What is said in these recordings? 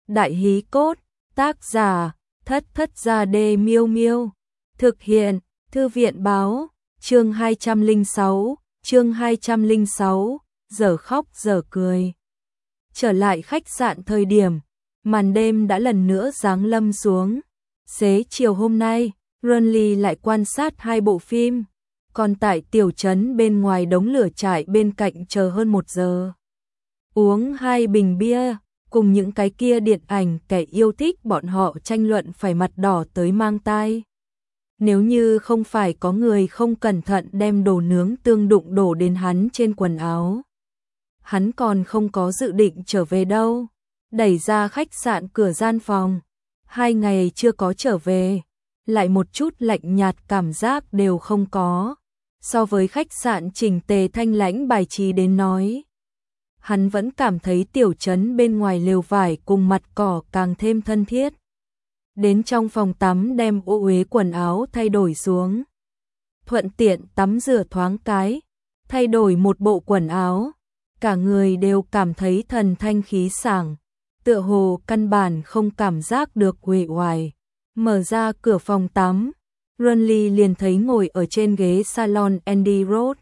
Đại hí cốt, tác giả, Thất Thất Gia Đê Miêu Miêu. Thực hiện, Thư viện báo, chương 206, giờ khóc giờ cười. Trở lại khách sạn thời điểm, màn đêm đã lần nữa giáng lâm xuống. Xế chiều hôm nay, Runly lại quan sát 2 bộ phim, còn tại tiểu trấn bên ngoài đống lửa trại bên cạnh chờ hơn 1 giờ. Uống 2 bình bia, cùng những cái kia điện ảnh kẻ yêu thích bọn họ tranh luận phải mặt đỏ tới mang tai. Nếu như không phải có người không cẩn thận đem đồ nướng tương đụng đổ đến hắn trên quần áo, hắn còn không có dự định trở về đâu. Đẩy ra khách sạn cửa gian phòng, 2 ngày chưa có trở về, lại một chút lạnh nhạt cảm giác đều không có. So với khách sạn chỉnh tề thanh lãnh bài trí đến nói, hắn vẫn cảm thấy tiểu trấn bên ngoài lều vải cùng mặt cỏ càng thêm thân thiết. Đến trong phòng tắm đem ô uế quần áo thay đổi xuống, thuận tiện tắm rửa thoáng cái, thay đổi một bộ quần áo, cả người đều cảm thấy thần thanh khí sảng, tựa hồ căn bản không cảm giác được uể oải. Mở ra cửa phòng tắm, Runly liền thấy ngồi ở trên ghế salon Andy Roth.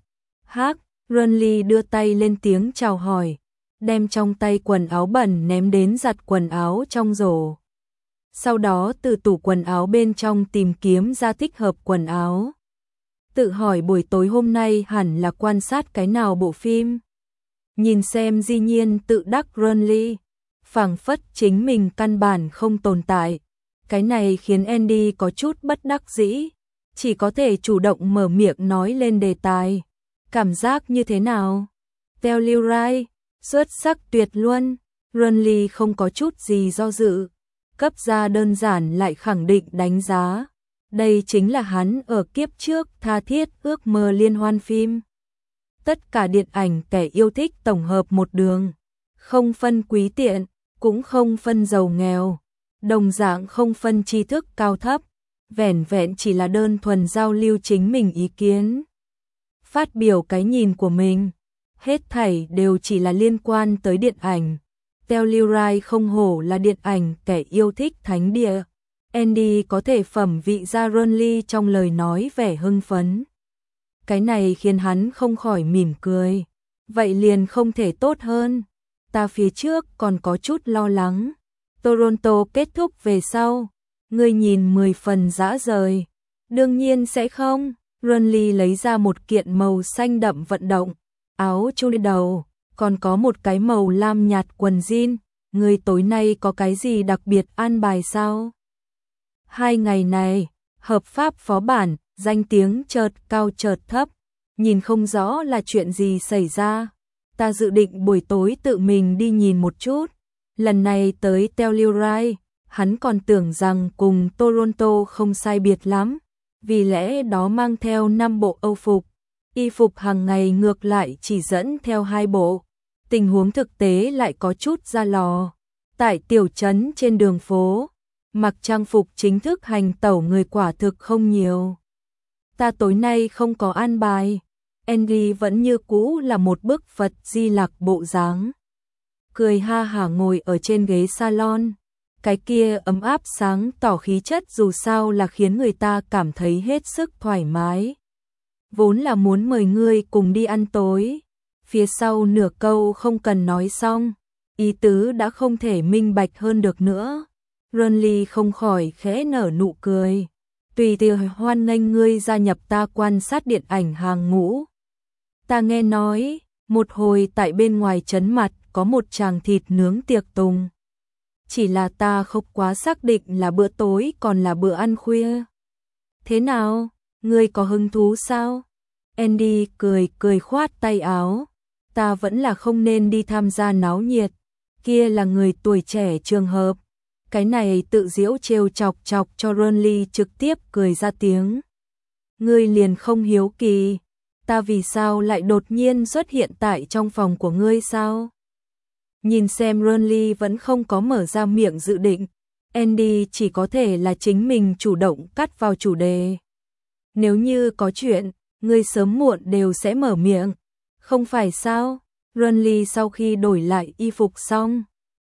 Runly đưa tay lên tiếng chào hỏi, đem trong tay quần áo bẩn ném đến giặt quần áo trong rổ. Sau đó từ tủ quần áo bên trong tìm kiếm ra thích hợp quần áo. Tự hỏi buổi tối hôm nay hẳn là quan sát cái nào bộ phim. Nhìn xem dĩ nhiên tự đắc Runly, phảng phất chính mình căn bản không tồn tại. Cái này khiến Andy có chút bất đắc dĩ, chỉ có thể chủ động mở miệng nói lên đề tài. Cảm giác như thế nào? Telluride, xuất sắc tuyệt luôn. Runly không có chút gì do dự, cấp ra đơn giản lại khẳng định đánh giá. Đây chính là hắn ở kiếp trước tha thiết ước mơ liên hoan phim. Tất cả điện ảnh kẻ yêu thích tổng hợp một đường, không phân quý tiện, cũng không phân giàu nghèo, đồng dạng không phân tri thức cao thấp, vẻn vẹn chỉ là đơn thuần giao lưu chính mình ý kiến, phát biểu cái nhìn của mình, hết thảy đều chỉ là liên quan tới điện ảnh. Telluride không hổ là điện ảnh kẻ yêu thích thánh địa. Andy có thể phẩm vị ra Runly trong lời nói vẻ hưng phấn. Cái này khiến hắn không khỏi mỉm cười. Vậy liền không thể tốt hơn. Ta phía trước còn có chút lo lắng. Toronto kết thúc về sau, ngươi nhìn 10 phần dã rời. Đương nhiên sẽ không. Runly lấy ra một kiện màu xanh đậm vận động, áo chuli đầu, còn có một cái màu lam nhạt quần jean. Ngươi tối nay có cái gì đặc biệt an bài sao? 2 ngày này, hợp pháp phó bản, danh tiếng chợt cao chợt thấp, nhìn không rõ là chuyện gì xảy ra. Ta dự định buổi tối tự mình đi nhìn một chút. Lần này tới Telluride, hắn còn tưởng rằng cùng Toronto không sai biệt lắm, vì lẽ đó mang theo 5 bộ âu phục. Y phục hàng ngày ngược lại chỉ dẫn theo 2 bộ. Tình huống thực tế lại có chút ra lò. Tại tiểu trấn trên đường phố, mặc trang phục chính thức hành tẩu người quả thực không nhiều. Ta tối nay không có an bài. Andy vẫn như cũ là một bức Phật Di Lặc bộ dáng, cười ha hả ngồi ở trên ghế salon. Cái kia ấm áp sáng tỏ khí chất dù sao là khiến người ta cảm thấy hết sức thoải mái. Vốn là muốn mời ngươi cùng đi ăn tối, phía sau nửa câu không cần nói xong, ý tứ đã không thể minh bạch hơn được nữa. Runly không khỏi khẽ nở nụ cười. Tùy tiệc hoan nghênh ngươi gia nhập ta quan sát điện ảnh hàng ngũ. Ta nghe nói, một hồi tại bên ngoài trấn mặt có một tràng thịt nướng tiệc tùng. Chỉ là ta không quá xác định là bữa tối còn là bữa ăn khuya. Thế nào, ngươi có hứng thú sao? Andy cười khoát tay áo. Ta vẫn là không nên đi tham gia náo nhiệt. Kia là người tuổi trẻ trường hợp. Cái này tự giễu trêu chọc cho Runly trực tiếp cười ra tiếng. Ngươi liền không hiếu kỳ, ta vì sao lại đột nhiên xuất hiện tại trong phòng của ngươi sao? Nhìn xem Runly vẫn không có mở ra miệng dự định, Andy chỉ có thể là chính mình chủ động cắt vào chủ đề. Nếu như có chuyện, ngươi sớm muộn đều sẽ mở miệng, không phải sao? Runly sau khi đổi lại y phục xong,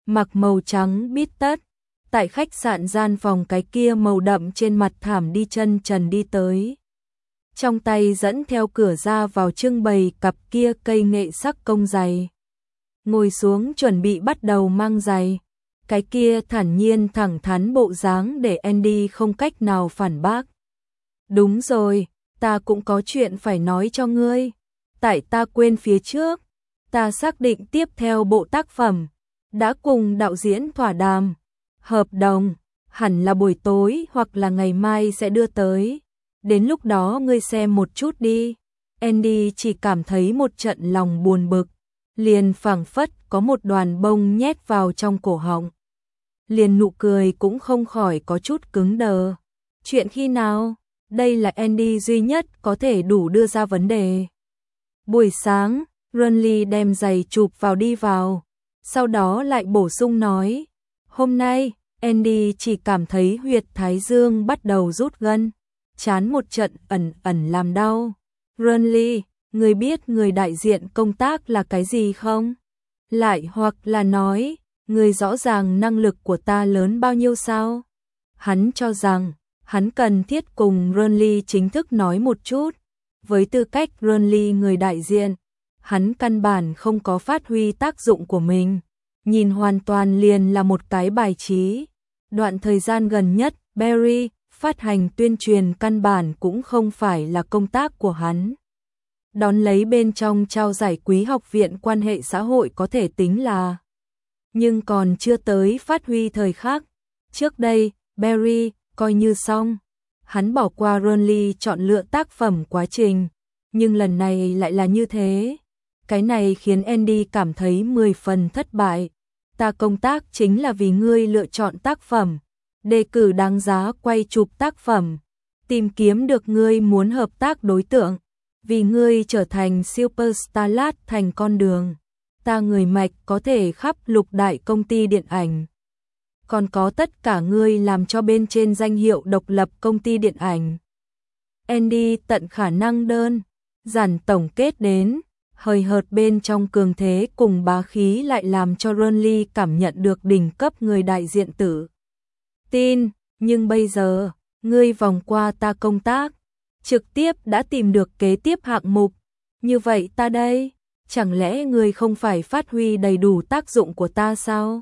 mặc màu trắng bít tất, tại khách sạn gian phòng cái kia màu đậm trên mặt thảm đi chân trần đi tới. Trong tay dẫn theo cửa ra vào trưng bày cặp kia cây nghệ sắc công giày. Ngồi xuống chuẩn bị bắt đầu mang giày. Cái kia thản nhiên thẳng thắn bộ dáng để Andy không cách nào phản bác. Đúng rồi, ta cũng có chuyện phải nói cho ngươi. Tại ta quên phía trước, ta xác định tiếp theo bộ tác phẩm, đã cùng đạo diễn thỏa đàm. Hợp đồng, hẳn là buổi tối hoặc là ngày mai sẽ đưa tới. Đến lúc đó ngươi xem một chút đi. Andy chỉ cảm thấy một trận lòng buồn bực, liền phảng phất có một đoàn bông nhét vào trong cổ họng. Liền nụ cười cũng không khỏi có chút cứng đờ. Chuyện khi nào? Đây là Andy duy nhất có thể đủ đưa ra vấn đề. Buổi sáng, Runley đem giày chụp vào đi vào, sau đó lại bổ sung nói, hôm nay, Andy chỉ cảm thấy huyệt thái dương bắt đầu rút gân, chán một trận ẩn ẩn làm đau. Runley, người biết người đại diện công tác là cái gì không? Lại hoặc là nói, người rõ ràng năng lực của ta lớn bao nhiêu sao? Hắn cho rằng, hắn cần thiết cùng Runley chính thức nói một chút. Với tư cách Runley người đại diện, hắn căn bản không có phát huy tác dụng của mình. Nhìn hoàn toàn liền là một cái bài trí. Đoạn thời gian gần nhất, Barry phát hành tuyên truyền căn bản cũng không phải là công tác của hắn. Đón lấy bên trong trao giải quý học viện quan hệ xã hội có thể tính là, nhưng còn chưa tới phát huy thời khắc. Trước đây, Barry coi như xong. Hắn bỏ qua Runley chọn lựa tác phẩm quá trình, nhưng lần này lại là như thế. Cái này khiến Andy cảm thấy 10 phần thất bại. Ta công tác chính là vì ngươi lựa chọn tác phẩm, đề cử đáng giá quay chụp tác phẩm, tìm được ngươi muốn hợp tác đối tượng, vì ngươi trở thành superstar lát thành con đường. Ta người mạch có thể khắp lục đại công ty điện ảnh. Còn có tất cả ngươi làm cho bên trên danh hiệu độc lập công ty điện ảnh. Andy tận khả năng đơn giản tổng kết đến, hời hợt bên trong cường thế cùng bá khí lại làm cho Runley cảm nhận được đỉnh cấp người đại diện tự tin. Nhưng bây giờ, ngươi vòng qua ta công tác, trực tiếp đã tìm được kế tiếp hạng mục. Như vậy ta đây, chẳng lẽ ngươi không phải phát huy đầy đủ tác dụng của ta sao?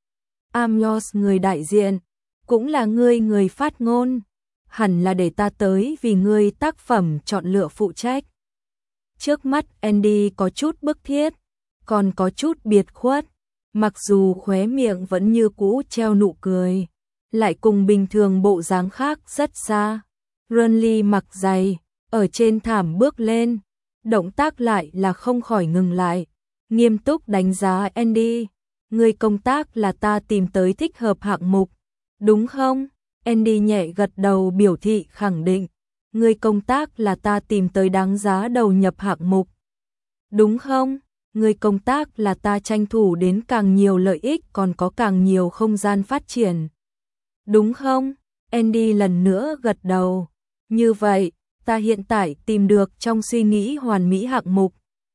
Amos người đại diện, cũng là ngươi người phát ngôn, hẳn là để ta tới vì ngươi tác phẩm chọn lựa phụ trách. Trước mắt Andy có chút bức thiết, còn có chút biệt khuất, mặc dù khóe miệng vẫn như cũ treo nụ cười, lại cùng bình thường bộ dáng khác rất xa. Runley mặc giày, ở trên thảm bước lên, động tác lại là không khỏi ngừng lại, nghiêm túc đánh giá Andy. Người công tác là ta tìm tới thích hợp hạng mục, đúng không? Andy nhẹ gật đầu biểu thị khẳng định. Người công tác là ta tìm tới đáng giá đầu nhập hạng mục, đúng không? Người công tác là ta tranh thủ đến càng nhiều lợi ích còn có càng nhiều không gian phát triển, đúng không? Andy lần nữa gật đầu. Như vậy, ta hiện tại tìm được trong suy nghĩ hoàn mỹ hạng mục.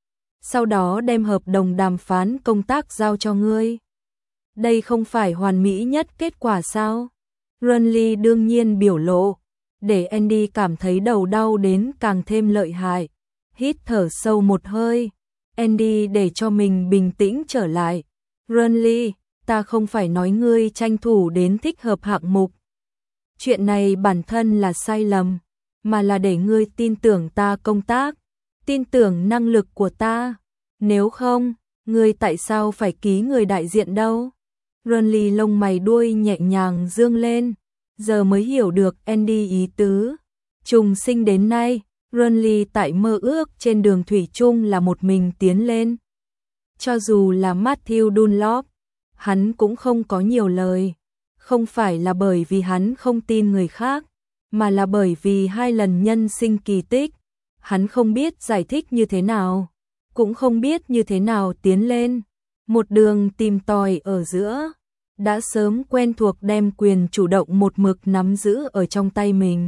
Sau đó đem hợp đồng đàm phán công tác giao cho ngươi. Đây không phải hoàn mỹ nhất kết quả sao? Runley đương nhiên biểu lộ, để Andy cảm thấy đầu đau đến càng thêm lợi hại. Hít thở sâu một hơi, Andy để cho mình bình tĩnh trở lại. Runley, ta không phải nói ngươi tranh thủ đến thích hợp hạng mục. Chuyện này bản thân là sai lầm, mà là để ngươi tin tưởng ta công tác, tin tưởng năng lực của ta. Nếu không, ngươi tại sao phải ký người đại diện đâu? Runley lông mày đuôi nhẹ nhàng dương lên, giờ mới hiểu được Andy ý tứ. Trùng sinh đến nay, Runley tại mơ ước trên đường thủy chung là một mình tiến lên. Cho dù là Matthew Dunlop, hắn cũng không có nhiều lời. Không phải là bởi vì hắn không tin người khác, mà là bởi vì 2 lần nhân sinh kỳ tích, hắn không biết giải thích như thế nào, cũng không biết như thế nào tiến lên. Một đường tìm tòi ở giữa, đã sớm quen thuộc đem quyền chủ động một mực nắm giữ ở trong tay mình.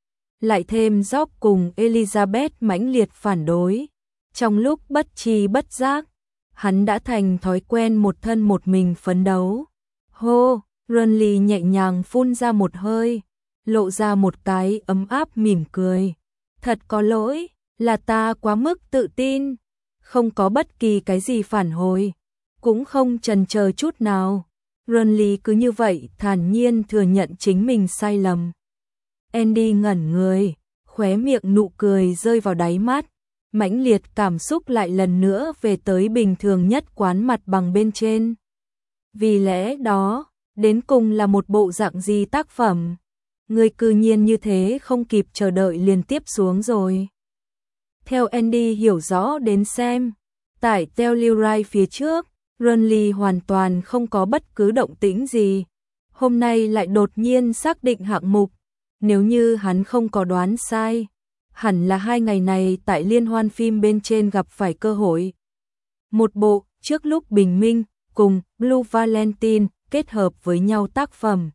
Lại thêm Job cùng Elizabeth mãnh liệt phản đối, trong lúc bất tri bất giác, hắn đã thành thói quen một thân một mình phấn đấu. Hô, Renly nhẹ nhàng phun ra một hơi, lộ ra một cái ấm áp mỉm cười. Thật có lỗi, là ta quá mức tự tin, không có bất kỳ cái gì phản hồi, cũng không chần chờ chút nào. Renly cứ như vậy thản nhiên thừa nhận chính mình sai lầm. Andy ngẩn người, khóe miệng nụ cười rơi vào đáy mắt, mãnh liệt cảm xúc lại lần nữa về tới bình thường nhất quán mặt bằng bên trên. Vì lẽ đó, đến cùng là một bộ dạng gì tác phẩm? Người cư nhiên như thế không kịp chờ đợi liền tiếp xuống rồi. Theo Andy hiểu rõ đến xem, tại Telluride phía trước, Renly hoàn toàn không có bất cứ động tĩnh gì. Hôm nay lại đột nhiên xác định hạng mục, nếu như hắn không có đoán sai, hẳn là 2 ngày này tại liên hoan phim bên trên gặp phải cơ hội. Một bộ Trước lúc bình minh cùng Blue Valentine kết hợp với nhau tác phẩm.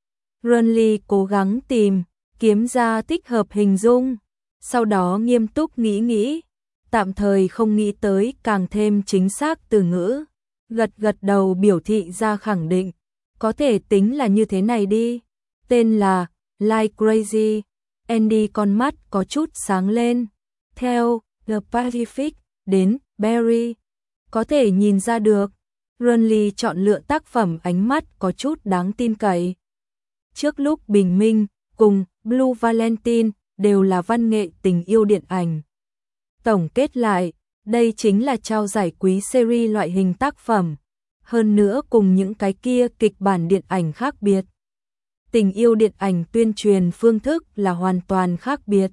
Renly cố gắng kiếm ra thích hợp hình dung, sau đó nghiêm túc nghĩ, tạm thời không nghĩ tới càng thêm chính xác từ ngữ, gật đầu biểu thị ra khẳng định, có thể tính là như thế này đi, tên là Like Crazy. Andy con mắt có chút sáng lên, theo The Pacific đến Barry, có thể nhìn ra được, Renly chọn lựa tác phẩm ánh mắt có chút đáng tin cậy. Trước lúc bình minh cùng Blue Valentine đều là văn nghệ tình yêu điện ảnh. Tổng kết lại, đây chính là trao giải quý series loại hình tác phẩm, hơn nữa cùng những cái kia kịch bản điện ảnh khác biệt. Tình yêu điện ảnh tuyên truyền phương thức là hoàn toàn khác biệt.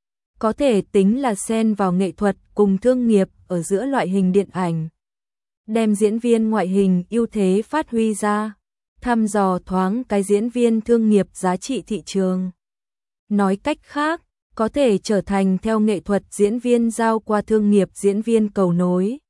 Có thể tính là xen vào nghệ thuật cùng thương nghiệp ở giữa loại hình điện ảnh. Đem diễn viên ngoại hình ưu thế phát huy ra, thăm dò thoáng cái diễn viên thương nghiệp giá trị thị trường. Nói cách khác, có thể trở thành theo nghệ thuật diễn viên giao qua thương nghiệp diễn viên cầu nối.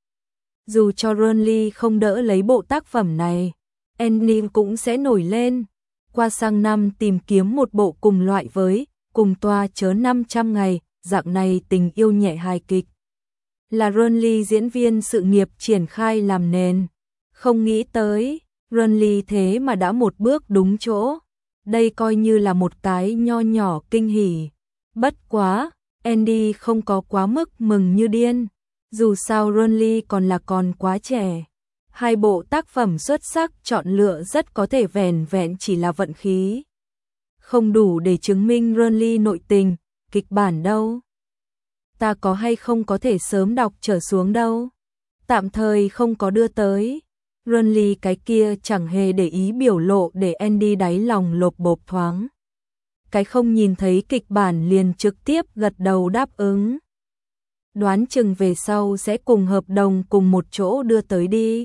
Dù cho Renly không đỡ lấy bộ tác phẩm này, Andy cũng sẽ nổi lên. Qua sang năm tìm kiếm một bộ cùng loại với Cùng Toa Chớ 500 ngày, dạng này tình yêu nhẹ hài kịch. Là Renly diễn viên sự nghiệp triển khai làm nền. Không nghĩ tới, Renly thế mà đã một bước đúng chỗ. Đây coi như là một cái nho nhỏ kinh hỉ. Bất quá, Andy không có quá mức mừng như điên. Dù sao Renly còn quá trẻ. 2 bộ tác phẩm xuất sắc chọn lựa rất có thể vẻn vẹn chỉ là vận khí. Không đủ để chứng minh Renly nội tình, kịch bản đâu. Ta có hay không có thể sớm đọc trở xuống đâu. Tạm thời không có đưa tới. Renly cái kia chẳng hề để ý biểu lộ để Andy đáy lòng lộp bộp thoáng. Cái không nhìn thấy kịch bản liền trực tiếp gật đầu đáp ứng. Đoán chừng về sau sẽ cùng hợp đồng cùng một chỗ đưa tới đi.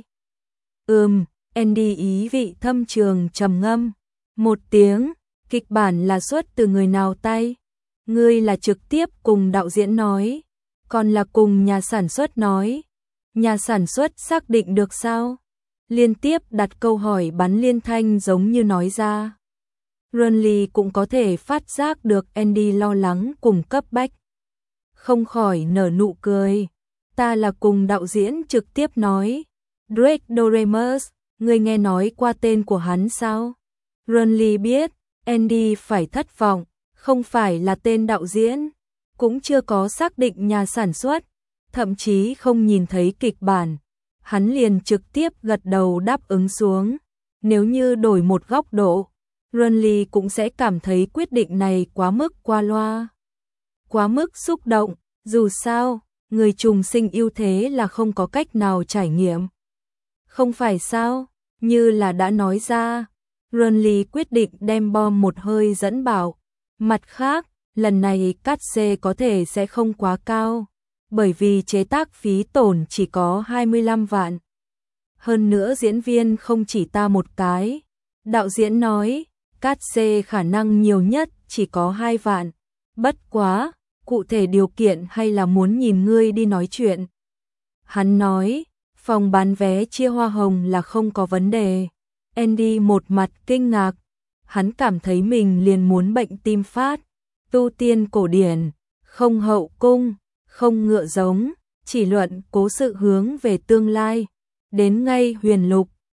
Andy ý vị thâm trường trầm ngâm. Một tiếng, kịch bản là xuất từ người nào tay? Ngươi là trực tiếp cùng đạo diễn nói, còn là cùng nhà sản xuất nói. Nhà sản xuất xác định được sao? Liên tiếp đặt câu hỏi bắn liên thanh giống như nói ra. Renly cũng có thể phát giác được Andy lo lắng cùng cấp bách. Không khỏi nở nụ cười. Ta là cùng đạo diễn trực tiếp nói. Drake Doremus, ngươi nghe nói qua tên của hắn sao? Renly biết, Andy phải thất vọng, không phải là tên đạo diễn, cũng chưa có xác định nhà sản xuất, thậm chí không nhìn thấy kịch bản. Hắn liền trực tiếp gật đầu đáp ứng xuống. Nếu như đổi một góc độ, Renly cũng sẽ cảm thấy quyết định này quá mức qua loa, quá mức xúc động, dù sao, người trùng sinh ưu thế là không có cách nào trải nghiệm. Không phải sao, như là đã nói ra, Renly quyết định đem bom một hơi dẫn bảo. Mặt khác, lần này cát xê có thể sẽ không quá cao, bởi vì chế tác phí tổn chỉ có 25 vạn. Hơn nữa diễn viên không chỉ ta một cái. Đạo diễn nói, cát xê khả năng nhiều nhất chỉ có 2 vạn. Bất quá, cụ thể điều kiện hay là muốn nhìn ngươi đi nói chuyện. Hắn nói, phòng bán vé chia hoa hồng là không có vấn đề. Andy một mặt kinh ngạc, hắn cảm thấy mình liền muốn bệnh tim phát. Tu tiên cổ điển, không hậu cung, không ngựa giống, chỉ luận cố sự hướng về tương lai. Đến ngay huyền lục,